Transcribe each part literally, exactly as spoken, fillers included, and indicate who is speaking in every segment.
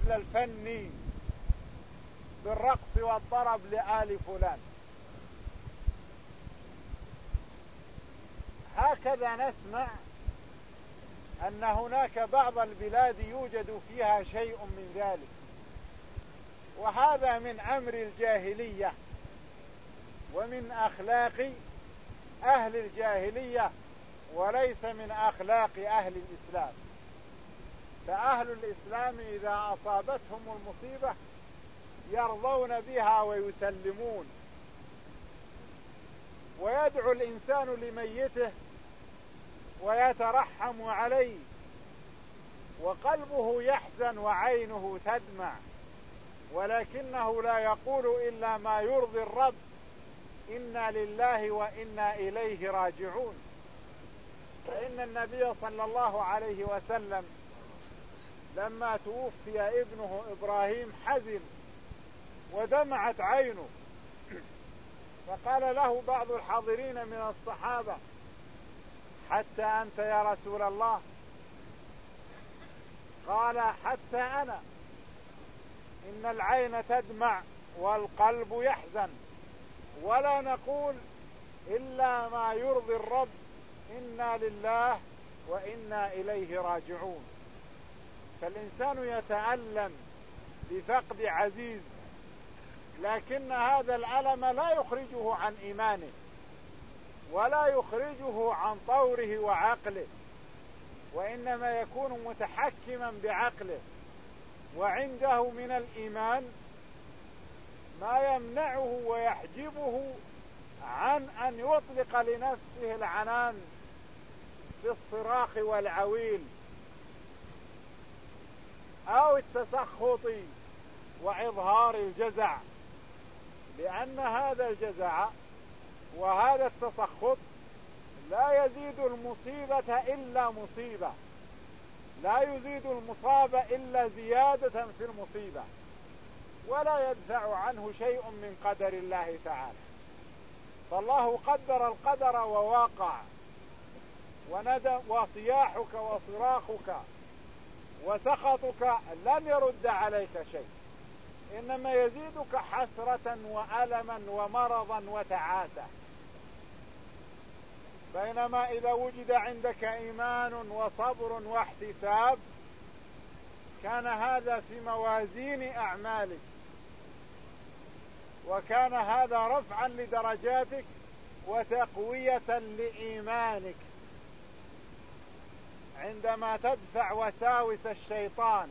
Speaker 1: مثل الفن بالرقص والطرب لآل فلان. هكذا نسمع أن هناك بعض البلاد يوجد فيها شيء من ذلك، وهذا من أمر الجاهلية ومن أخلاق أهل الجاهلية وليس من أخلاق أهل الإسلام. فأهل الإسلام إذا أصابتهم المصيبة يرضون بها ويسلمون، ويدعو الإنسان لميته ويترحم عليه وقلبه يحزن وعينه تدمع، ولكنه لا يقول إلا ما يرضي الرب: إنا لله وإنا إليه راجعون. فإن النبي صلى الله عليه وسلم لما توفي ابنه إبراهيم حزن ودمعت عينه، فقال له بعض الحاضرين من الصحابة: حتى أنت يا رسول الله؟ قال: حتى أنا، إن العين تدمع والقلب يحزن، ولا نقول إلا ما يرضي الرب: إنا لله وإنا إليه راجعون. فالإنسان يتألم بفقد عزيز، لكن هذا الألم لا يخرجه عن إيمانه ولا يخرجه عن طوره وعقله، وإنما يكون متحكما بعقله، وعنده من الإيمان ما يمنعه ويحجبه عن أن يطلق لنفسه العنان في الصراخ والعويل أو التسخط وإظهار الجزع، لأن هذا الجزع وهذا التسخط لا يزيد المصيبة إلا مصيبة، لا يزيد المصاب إلا زيادة في المصيبة، ولا يدفع عنه شيء من قدر الله تعالى. فالله قدر القدر وواقع، وندى وصياحك وصراخك وسخطك لن يرد عليك شيء، إنما يزيدك حسرة وألما ومرضا وتعاسة. بينما إذا وجد عندك إيمان وصبر واحتساب كان هذا في موازين أعمالك، وكان هذا رفعا لدرجاتك وتقوية لإيمانك عندما تدفع وساوس الشيطان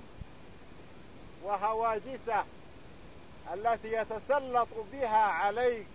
Speaker 1: وهواجسه التي يتسلط بها عليك،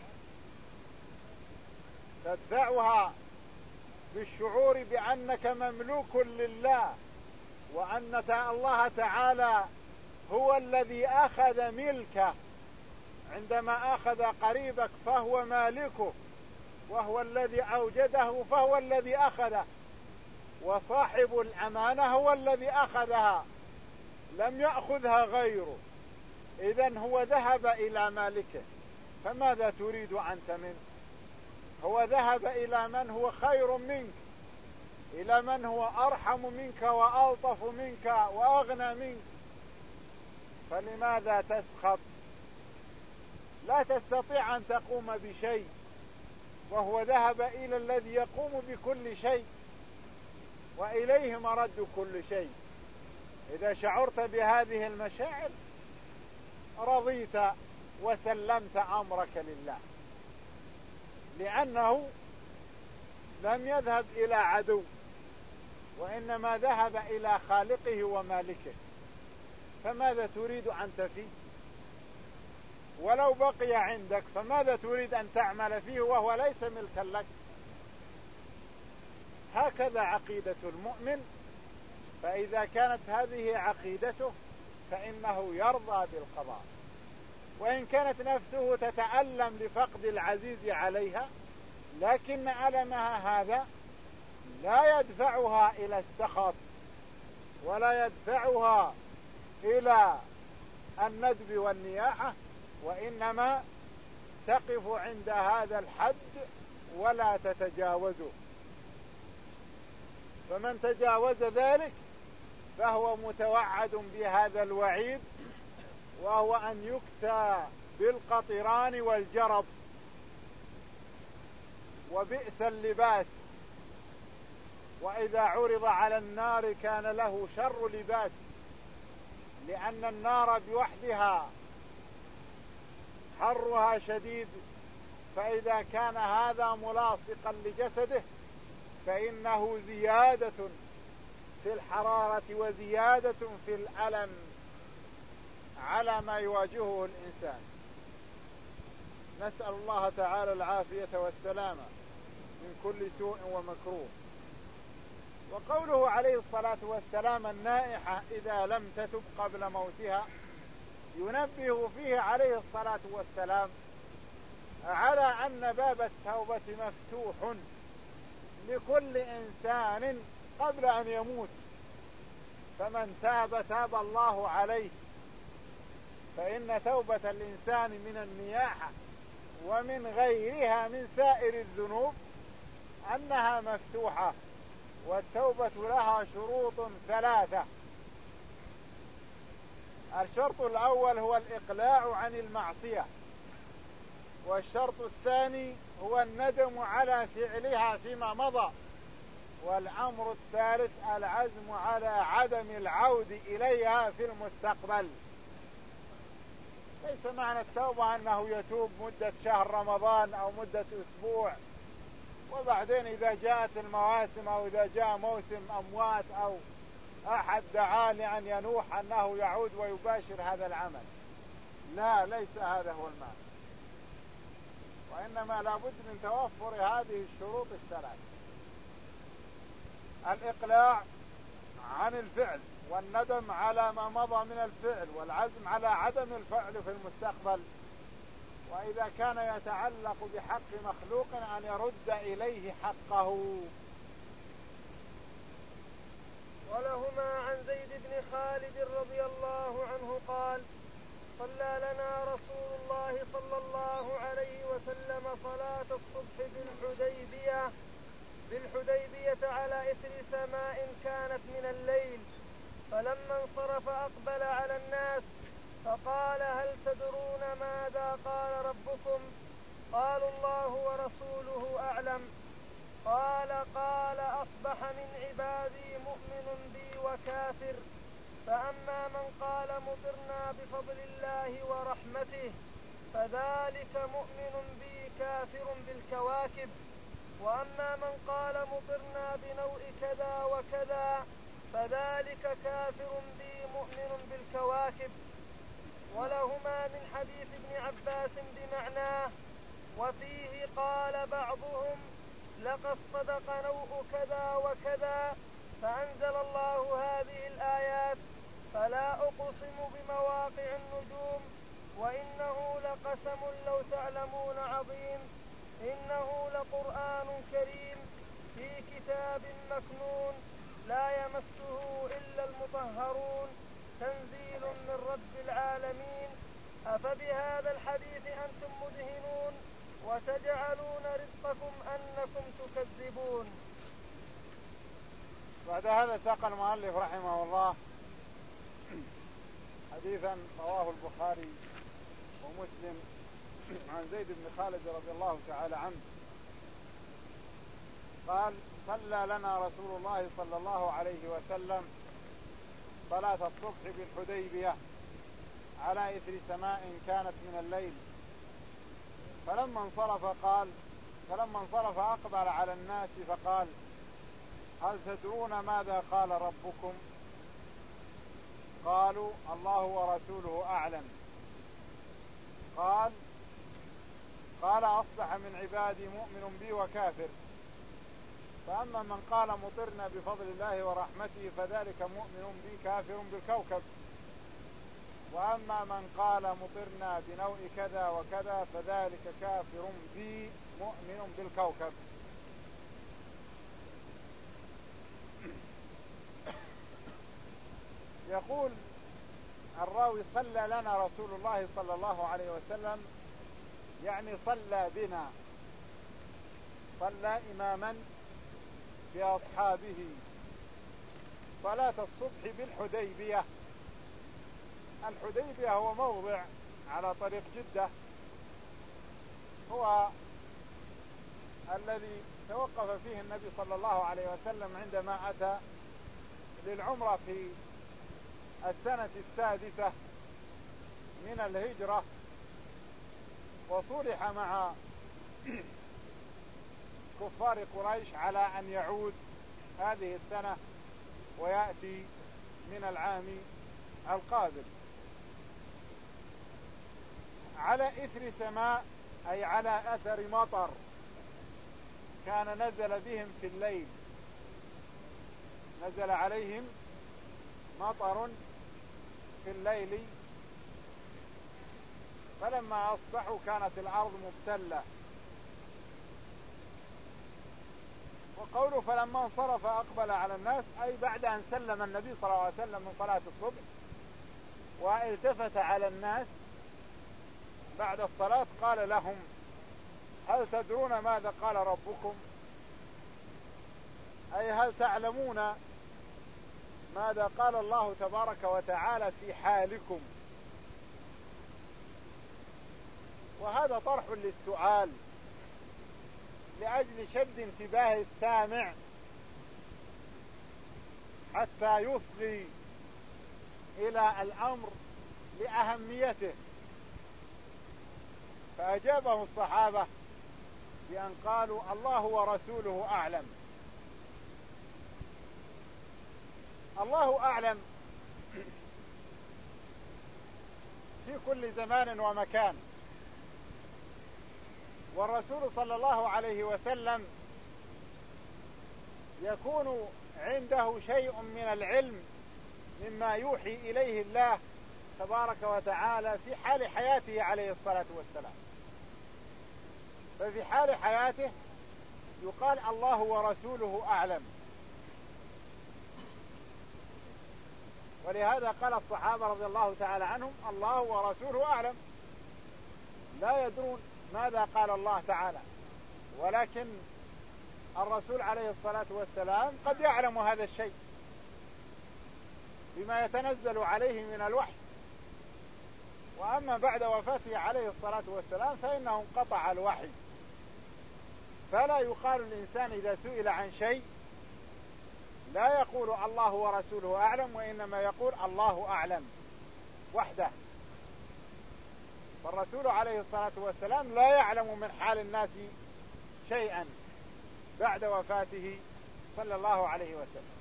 Speaker 1: تدفعها بالشعور بأنك مملوك لله، وأن الله تعالى هو الذي أخذ ملكه. عندما أخذ قريبك فهو مالكه، وهو الذي أوجده فهو الذي أخذه، وصاحب الأمانة هو الذي أخذها، لم يأخذها غيره. إذن هو ذهب إلى مالكه، فماذا تريد أنت منه؟ هو ذهب إلى من هو خير منك، إلى من هو أرحم منك وألطف منك وأغنى منك، فلماذا تسخط؟ لا تستطيع أن تقوم بشيء، وهو ذهب إلى الذي يقوم بكل شيء، وإليه مرد كل شيء. إذا شعرت بهذه المشاعر رضيت وسلمت أمرك لله، لأنه لم يذهب إلى عدو، وإنما ذهب إلى خالقه ومالكه، فماذا تريد أنت فيه؟ ولو بقي عندك فماذا تريد أن تعمل فيه وهو ليس ملكا لك؟ هكذا عقيدة المؤمن. فإذا كانت هذه عقيدته فإنه يرضى بالقضاء، وإن كانت نفسه تتألم لفقد العزيز عليها، لكن ألمها هذا لا يدفعها إلى السخط ولا يدفعها إلى الندب والنياحة، وإنما تقف عند هذا الحد ولا تتجاوزه. فمن تجاوز ذلك فهو متوعد بهذا الوعيد، وهو أن يكسى بالقطران والجرب، وبئس اللباس. وإذا عرض على النار كان له شر لباس، لأن النار بوحدها حرها شديد، فإذا كان هذا ملاصقا لجسده فإنه زيادة في الحرارة وزيادة في الألم على ما يواجهه الإنسان. نسأل الله تعالى العافية والسلامة من كل سوء ومكروه. وقوله عليه الصلاة والسلام النائحة إذا لم تتب قبل موتها، ينبه فيه عليه الصلاة والسلام على أن باب التوبة مفتوح لكل إنسان قبل أن يموت، فمن تاب تاب الله عليه. فإن توبة الإنسان من النياحة ومن غيرها من سائر الذنوب أنها مفتوحة، والتوبة لها شروط ثلاثة. الشرط الأول هو الإقلاع عن المعصية، والشرط الثاني هو الندم على فعلها فيما مضى، والأمر الثالث العزم على عدم العود إليها في المستقبل. ليس معنى التوبة أنه يتوب مدة شهر رمضان أو مدة أسبوع، وبعدين إذا جاءت المواسم أو إذا جاء موسم أموات أو أحد دعا لأن ينوح أنه يعود ويباشر هذا العمل. لا، ليس هذا هو المعنى، وإنما لابد من توفر هذه الشروط الثلاث: الإقلاع عن الفعل، والندم على ما مضى من الفعل، والعزم على عدم الفعل في المستقبل. وإذا كان يتعلق بحق مخلوق أن يرد إليه حقه.
Speaker 2: ولهما عن زيد بن خالد رضي الله عنه قال: صلى لنا رسول الله صلى الله عليه وسلم صلاة الصبح بالحديبية بالحديبية على إثر سماء كانت من الليل، فلما انصرف أقبل على الناس فقال: هل تدرون ماذا قال ربكم؟ قالوا: الله ورسوله أعلم. قال: قال: أصبح من عبادي مؤمن بي وكافر، فأما من قال مطرنا بفضل الله ورحمته فذلك مؤمن بي كافر بالكواكب، وأما من قال مطرنا بنوء كذا وكذا فذلك كافر بي مؤمن بالكواكب. ولهما من حديث ابن عباس بمعناه، وفيه قال بعضهم: لقد صدق نوء كذا وكذا، فأنزل الله هذه الآيات: فلا أقسم بمواقع النجوم وإنه لقسم لو تعلمون عظيم، إنه لقرآن كريم في كتاب مكنون لا يمسه إلا المطهرون، تنزيل من رب العالمين. أفبهذا الحديث أنتم مدهنون وتجعلون رزقكم أنكم تكذبون.
Speaker 1: بعد هذا ساق المؤلف رحمه الله حديثا رواه البخاري ومسلم عن زيد بن خالد رضي الله تعالى عنه قال: صلى لنا رسول الله صلى الله عليه وسلم صلاة الصبح بالحديبية على إثر سماء كانت من الليل، فلما انصرف قال فلما انصرف أقبل على الناس فقال: هل تدرون ماذا قال ربكم؟ قالوا: الله ورسوله أعلم. قال: قال: أصبح من عبادي مؤمن بي وكافر، فأما من قال مطرنا بفضل الله ورحمته فذلك مؤمن بي كافر بالكوكب، وأما من قال مطرنا بنوء كذا وكذا فذلك كافر بي مؤمن بالكوكب. يقول الراوي: صلى لنا رسول الله صلى الله عليه وسلم، يعني صلى بنا، صلى إماما بأصحابه صلاة الصبح بالحديبية. الحديبية هو موضع على طريق جدة، هو الذي توقف فيه النبي صلى الله عليه وسلم عندما أتى للعمرة في السنة السادسة من الهجرة، وصلح مع كفار قريش على أن يعود هذه السنة ويأتي من العام القابل على إثر سماء، أي على أثر مطر كان نزل بهم في الليل، نزل عليهم مطر في الليل، فلما أصبحوا كانت الأرض مبتلة. وقوله فلما انصرف أقبل على الناس، أي بعد أن سلم النبي صلى الله عليه وسلم من صلاة الصبح والتفت على الناس بعد الصلاة قال لهم: هل تدرون ماذا قال ربكم؟ أي هل تعلمون ماذا قال الله تبارك وتعالى في حالكم؟ وهذا طرح للسؤال لأجل شد انتباه السامع حتى يصغي إلى الأمر لأهميته. فأجابه الصحابة بأن قالوا: الله ورسوله أعلم. الله أعلم في كل زمان ومكان، والرسول صلى الله عليه وسلم يكون عنده شيء من العلم مما يوحي إليه الله تبارك وتعالى في حال حياته عليه الصلاة والسلام. ففي حال حياته يقال الله ورسوله أعلم، ولهذا قال الصحابة رضي الله تعالى عنهم: الله ورسوله أعلم. لا يدرون ماذا قال الله تعالى، ولكن الرسول عليه الصلاة والسلام قد يعلم هذا الشيء بما يتنزل عليه من الوحي. وأما بعد وفاته عليه الصلاة والسلام فإنه انقطع الوحي، فلا يقال الإنسان إذا سئل عن شيء لا يقول الله ورسوله أعلم، وإنما يقول الله أعلم وحده. فالرسول عليه الصلاة والسلام لا يعلم من حال الناس شيئا بعد وفاته صلى الله عليه وسلم.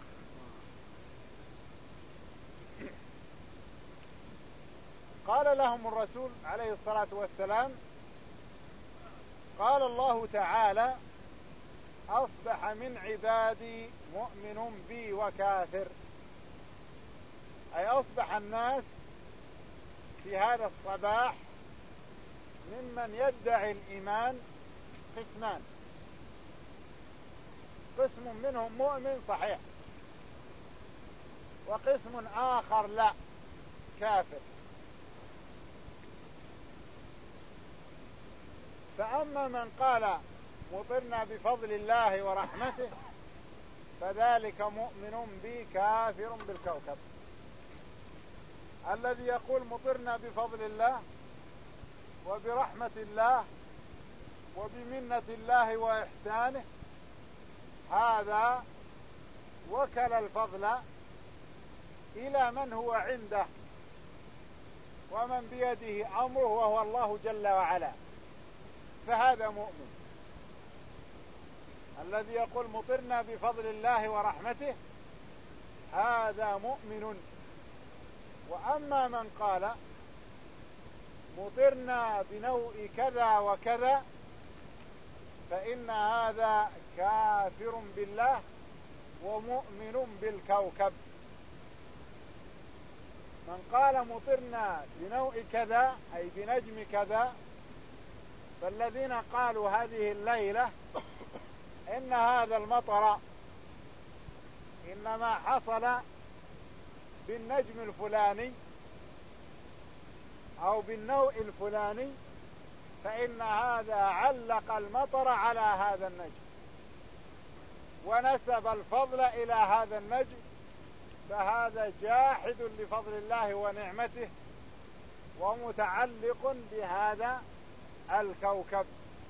Speaker 1: قال لهم الرسول عليه الصلاة والسلام: قال الله تعالى: أصبح من عبادي مؤمن بي وكافر. أي أصبح الناس في هذا الصباح ممن يدعي الإيمان قسمان: قسم منهم مؤمن صحيح، وقسم آخر لا، كافر. فأما من قال مطرنا بفضل الله ورحمته فذلك مؤمن بي كافر بالكوكب. الذي يقول مطرنا بفضل الله وبرحمة الله وبمنة الله وإحسانه، هذا وكل الفضل إلى من هو عنده ومن بيده أمره وهو الله جل وعلا، فهذا مؤمن. الذي يقول مطرنا بفضل الله ورحمته هذا مؤمن. وأما من قال مطرنا بنوء كذا وكذا فإن هذا كافر بالله ومؤمن بالكوكب. من قال مطرنا بنوء كذا أي بنجم كذا، فالذين قالوا هذه الليلة إن هذا المطر إنما حصل بالنجم الفلاني أو بالنوء الفلاني، فإن هذا علق المطر على هذا النجم ونسب الفضل إلى هذا النجم فهذا جاحد لفضل الله ونعمته ومتعلق بهذا الكوكب.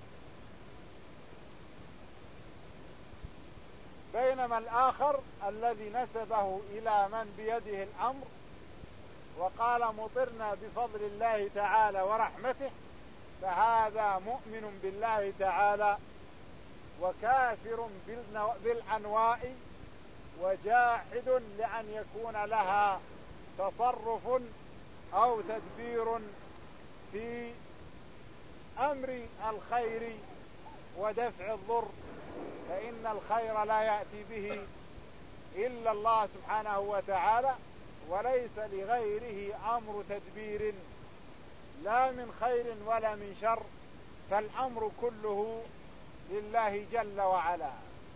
Speaker 1: بينما الآخر الذي نسبه إلى من بيده الأمر وقال مطرنا بفضل الله تعالى ورحمته، فهذا مؤمن بالله تعالى وكافر بالأنواء وجاحد لأن يكون لها تصرف أو تدبير في أمر الخير ودفع الضر، فإن الخير لا يأتي به إلا الله سبحانه وتعالى، وليس لغيره أمر تدبير لا من خير ولا من شر، فالأمر كله لله جل وعلا.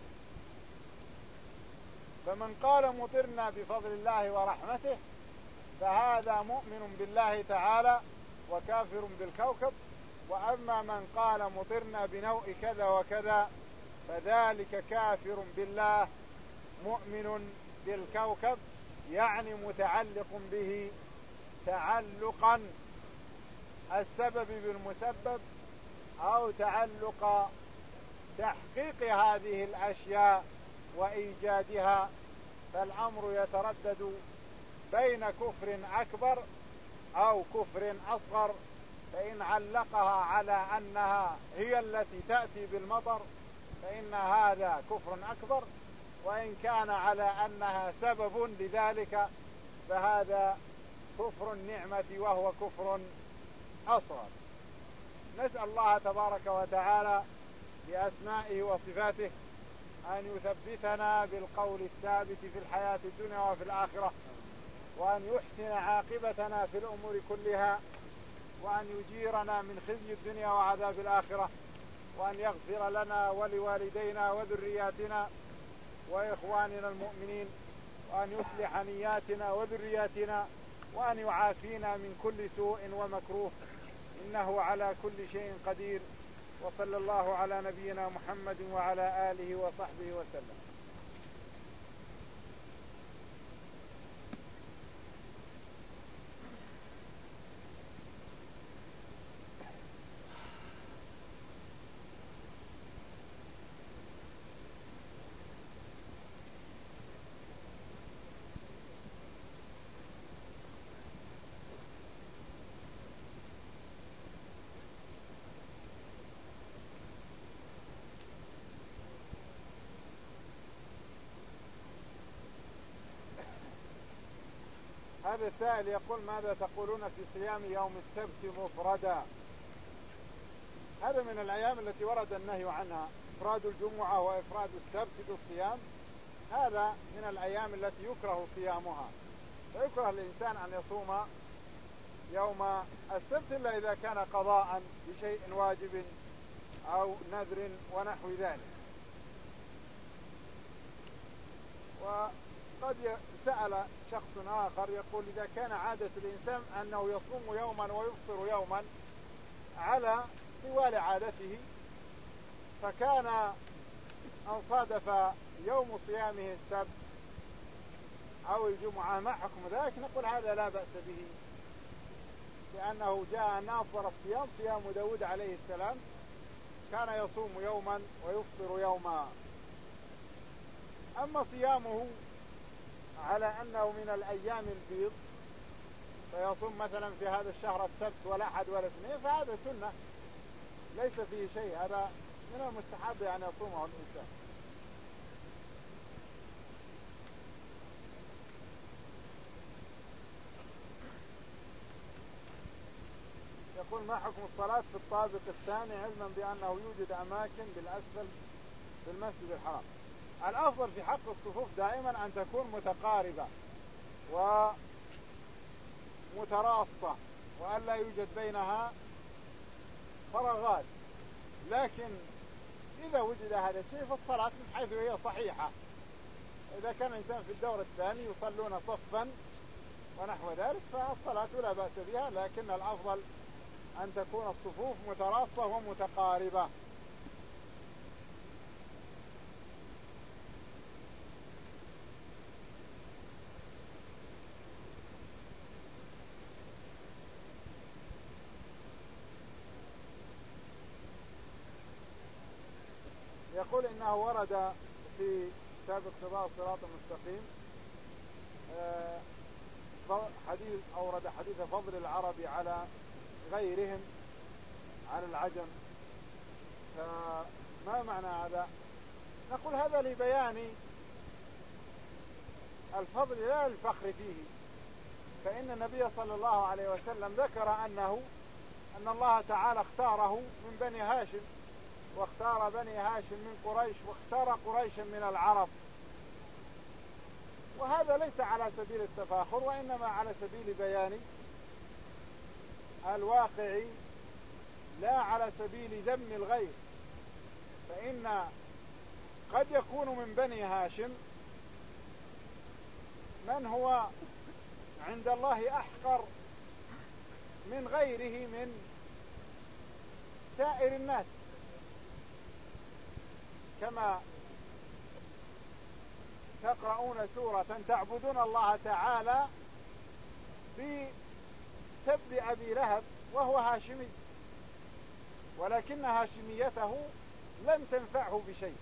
Speaker 1: فمن قال مطرنا بفضل الله ورحمته فهذا مؤمن بالله تعالى وكافر بالكوكب. وأما من قال مطرنا بنوء كذا وكذا فذلك كافر بالله مؤمن بالكوكب، يعني متعلق به تعلقا السبب بالمسبب أو تعلق تحقيق هذه الأشياء وإيجادها، فالأمر يتردد بين كفر أكبر أو كفر أصغر. فإن علقها على أنها هي التي تأتي بالمطر فإن هذا كفر أكبر، وإن كان على أنها سبب لذلك فهذا كفر النعمة وهو كفر أصغر. نسأل الله تبارك وتعالى بأسمائه وصفاته أن يثبتنا بالقول الثابت في الحياة الدنيا وفي الآخرة، وأن يحسن عاقبتنا في الأمور كلها، وأن يجيرنا من خزي الدنيا وعذاب الآخرة، وأن يغفر لنا ولوالدينا وذرياتنا وإخواننا المؤمنين، وأن يصلح نياتنا وذرياتنا، وأن يعافينا من كل سوء ومكروه، إنه على كل شيء قدير. وصلى الله على نبينا محمد وعلى آله وصحبه وسلم. هذا السائل يقول: ماذا تقولون في صيام يوم السبت مفردا؟ هذا من الأيام التي ورد النهي عنها، إفراد الجمعة وإفراد السبت بالصيام، هذا من الأيام التي يكره صيامها، فيكره الإنسان أن يصوم يوم السبت إلا إذا كان قضاء بشيء واجب أو نذر ونحو ذلك. وقد سأل شخص آخر يقول: إذا كان عادة الإنسان أنه يصوم يوما ويفطر يوما على طوال عادته، فكان أن صادف يوم صيامه السبت أو الجمعة، ما حكم ذلك؟ نقول هذا لا بأس به، لأنه جاء أن أفضل الصيام صيام داود عليه السلام، كان يصوم يوما ويفطر يوما. أما صيامه على أنه من الأيام البيض فيصوم مثلا في هذا الشهر السبت ولا أحد ولا اثنين، فهذا سنة ليس فيه شيء، هذا من المستحب أن يصومه الإنسان. يقول: ما حكم الصلاة في الطابق الثاني علما بأنه يوجد أماكن بالأسفل في المسجد الحرام؟ الأفضل في حق الصفوف دائما أن تكون متقاربة ومتراصة وأن لا يوجد بينها فراغات، لكن إذا وجد هذا الشيء فالصلاة من حيث هي صحيحة. إذا كان الإنسان في الدور الثاني يصلون صفا ونحو ذلك فالصلاة لا بأس بها، لكن الأفضل أن تكون الصفوف متراصة ومتقاربة. يقول إنه ورد في كتاب اقتضاء الصراط المستقيم حديث، أورد حديث فضل العرب على غيرهم على العجم. فما معنى هذا؟ نقول هذا لبيان الفضل لا الفخر فيه، فإن النبي صلى الله عليه وسلم ذكر أنه أن الله تعالى اختاره من بني هاشم، واختار بني هاشم من قريش، واختار قريشا من العرب، وهذا ليس على سبيل التفاخر، وإنما على سبيل بيان الواقع لا على سبيل ذم الغير. فإن قد يكون من بني هاشم من هو عند الله أحقر من غيره من سائر الناس، كما تقرؤون سورة تعبدون الله تعالى بسب أبي لهب وهو هاشمي، ولكن هاشميته لم تنفعه بشيء.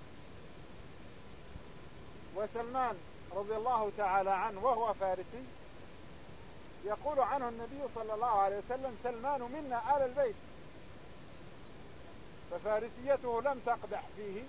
Speaker 1: وسلمان رضي الله تعالى عنه وهو فارسي يقول عنه النبي صلى الله عليه وسلم سلمان منا آل البيت، ففارسيته لم تقدح فيه.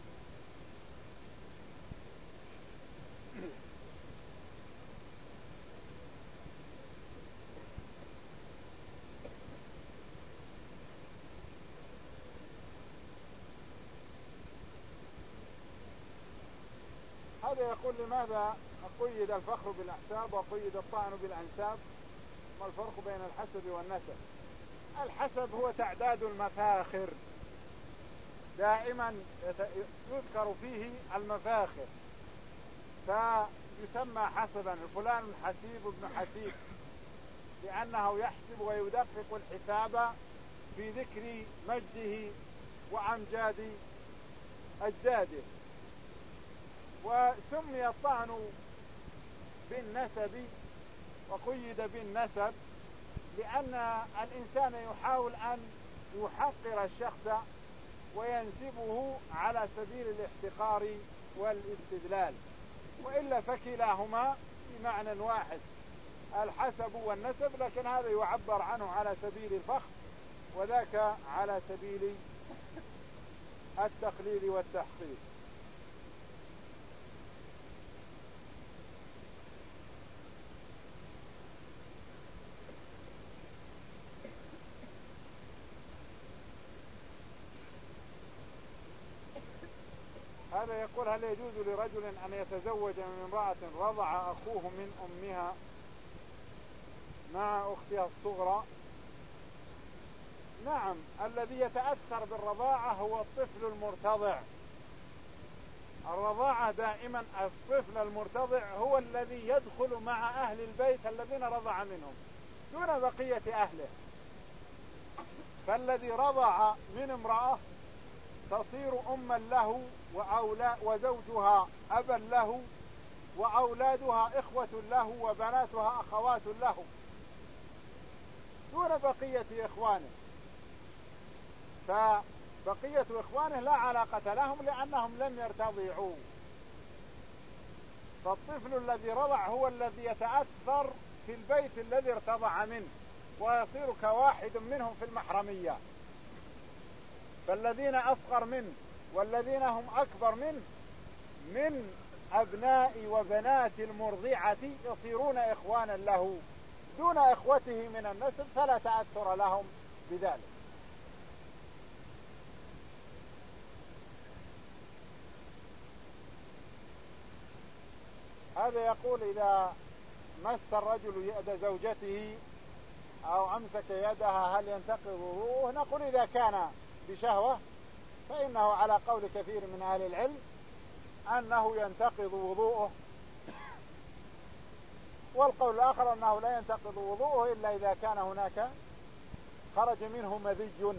Speaker 1: هذا يقول لماذا قيد الفخر بالأحساب وقيد الطعن بالأنساب؟ ما الفرق بين الحسب والنسب؟ الحسب هو تعداد المفاخر، دائما يذكر فيه المفاخر فيسمى حسبا. فلان حسيب ابن حسيب، لأنه يحسب ويدقق الحساب في ذكر مجده وأمجاد أجداده. وسمي الطعن بالنسب وقيد بالنسب لأن الإنسان يحاول أن يحقر الشخص وينسبه على سبيل الاحتقار والاستدلال، وإلا فكلاهما بمعنى واحد الحسب والنسب، لكن هذا يعبر عنه على سبيل الفخر وذاك على سبيل التقليل والتحقير. هذا يقول هل يجوز لرجل أن يتزوج من امرأة رضع أخوه من أمها مع أختها الصغرى؟ نعم، الذي يتأثر بالرضاعة هو الطفل المرتضع. الرضاعة دائما الطفل المرتضع هو الذي يدخل مع أهل البيت الذين رضع منهم دون بقية أهله. فالذي رضع من امرأة تصير أما له وزوجها أبا له وأولادها إخوة له وبناتها أخوات له دون بقية إخوانه. فبقية إخوانه لا علاقة لهم لأنهم لم يرتضعوا. فالطفل الذي رضع هو الذي يتأثر في البيت الذي ارتضع منه ويصير كواحد منهم في المحرمية. فالذين أصغر منه والذين هم أكبر منه من أبناء وبنات المرضعة يصيرون إخوانا له دون إخوته من النسب، فلا تأثر لهم بذلك. هذا يقول إذا مس الرجل يد زوجته أو أمسك يدها هل ينتقض وضوءه؟ نقول إذا كان بشهوة فإنه على قول كثير من أهل العلم أنه ينتقض وضوءه، والقول الآخر أنه لا ينتقض وضوءه إلا إذا كان هناك خرج منه مذي.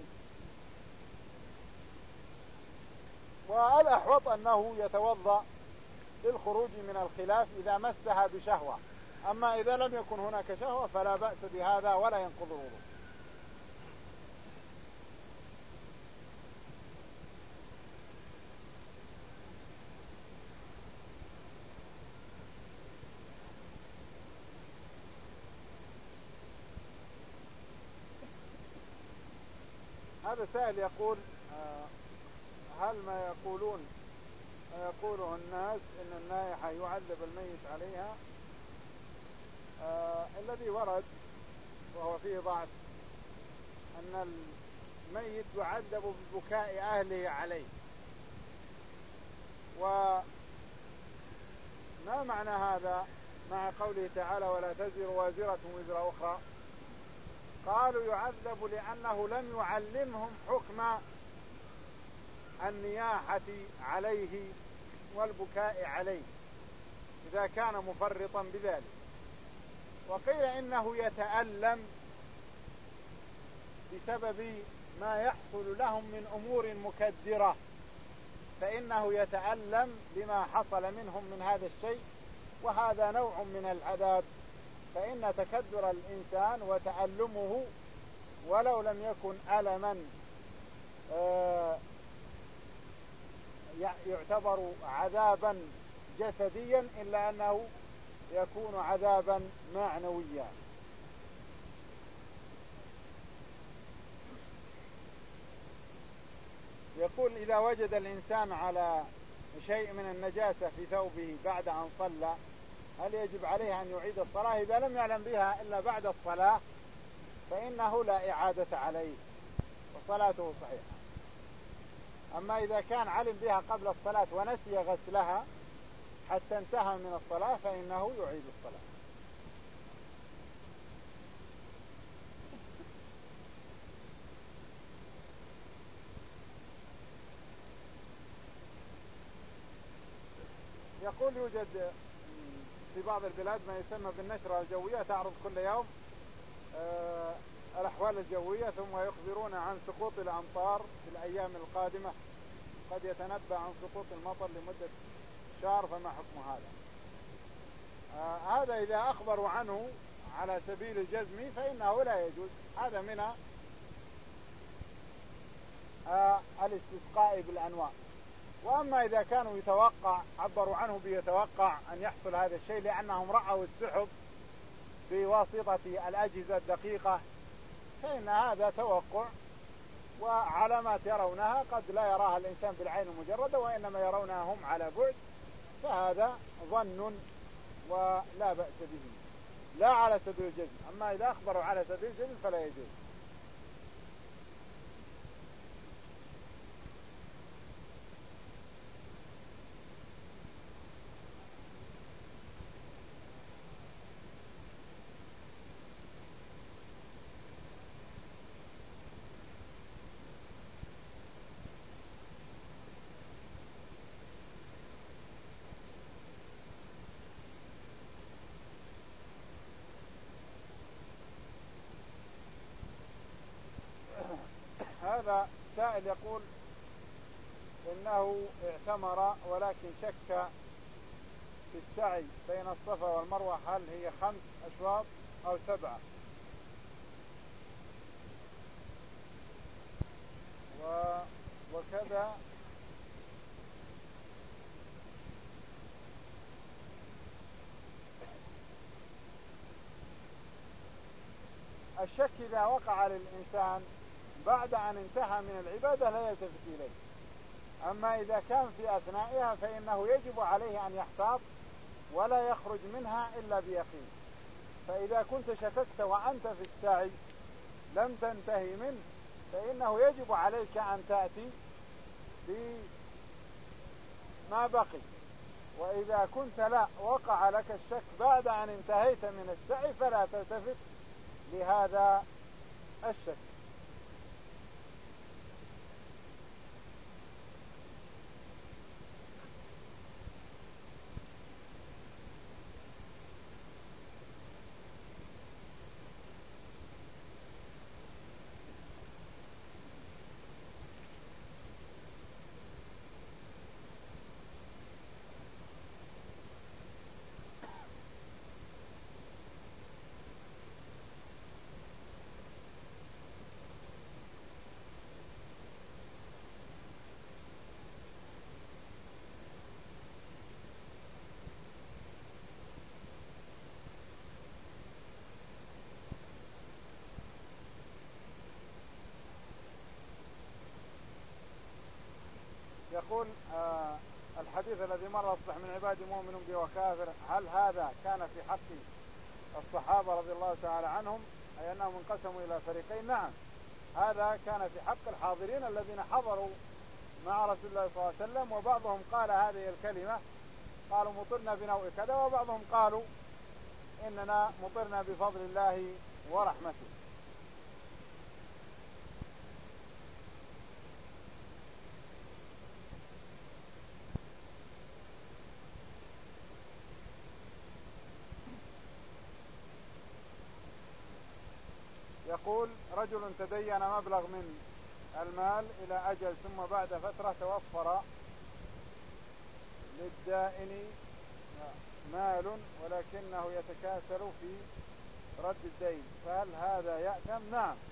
Speaker 1: والأحوط أنه يتوضأ للخروج من الخلاف إذا مسها بشهوة، أما إذا لم يكن هناك شهوة فلا بأس بهذا ولا ينقض الوضوء. هذا سائل يقول آه هل ما يقولون يقوله الناس إن النائحة يعذب الميت عليها؟ آه الذي ورد وهو فيه ضعف أن الميت يعذب ببكاء أهله عليه. وما معنى هذا مع قوله تعالى ولا تزر وازرة وزر أخرى؟ قالوا يعذب لأنه لم يعلمهم حكم النياحة عليه والبكاء عليه إذا كان مفرطا بذلك. وقيل إنه يتألم بسبب ما يحصل لهم من أمور مكدرة، فإنه يتألم لما حصل منهم من هذا الشيء، وهذا نوع من العذاب. فإن تكدر الإنسان وتألمه ولو لم يكن ألما يعتبر عذابا جسديا إلا أنه يكون عذابا معنويا. يقول إذا وجد الإنسان على شيء من النجاسة في ثوبه بعد أن صلى هل يجب عليه أن يعيد الصلاة؟ إذا لم يعلم بها إلا بعد الصلاة فإنه لا إعادة عليه وصلاته صحيحة. أما إذا كان علم بها قبل الصلاة ونسي غسلها حتى انتهى من الصلاة فإنه يعيد الصلاة. يقول يوجد في بعض البلاد ما يسمى بالنشرة الجوية، تعرض كل يوم آه الأحوال الجوية ثم يخبرون عن سقوط الأمطار في الأيام القادمة، قد يتنبأ عن سقوط المطر لمدة شهر، فما حكم هذا؟ آه هذا إذا أخبروا عنه على سبيل الجزم فإنه لا يجوز، هذا من آه الاستسقاء بالأنواع. وأما إذا كانوا يتوقع عبروا عنه بيتوقع أن يحصل هذا الشيء لأنهم رأوا السحب بواسطة الأجهزة الدقيقة فإن هذا توقع، وعلامات يرونها قد لا يراها الإنسان بالعين المجردة وإنما يرونها هم على بعد، فهذا ظن ولا بأس به لا على سبيل الجزم. أما إذا أخبروا على سبيل الجزم فلا يجوز. هذا سائل يقول إنه اعتمر ولكن شك في السعي بين الصفا والمروة هل هي خمس أشواط أو سبعة، و... وكذا الشك إذا وقع للإنسان بعد أن انتهى من العبادة لا يلتفت إليه. أما إذا كان في أثنائها فإنه يجب عليه أن يحتاط ولا يخرج منها إلا بيقين. فإذا كنت شككت وأنت في السعي لم تنتهي منه فإنه يجب عليك أن تأتي بما بقي. وإذا كنت لا وقع لك الشك بعد أن انتهيت من السعي فلا تلتفت لهذا الشك. يقول آه الحديث الذي مر أصبح من عبادي مؤمن بي وكافر، هل هذا كان في حق الصحابة رضي الله تعالى عنهم أي أنهم انقسموا إلى فريقين؟ نعم، هذا كان في حق الحاضرين الذين حضروا مع رسول الله صلى الله عليه وسلم، وبعضهم قال هذه الكلمة، قالوا مطرنا بنوء كذا، وبعضهم قالوا إننا مطرنا بفضل الله ورحمته. يقول رجل تدين مبلغ من المال إلى أجل، ثم بعد فترة توفر للدائن مال ولكنه يتكاسل في رد الدين، فهل هذا يأثم؟ نعم،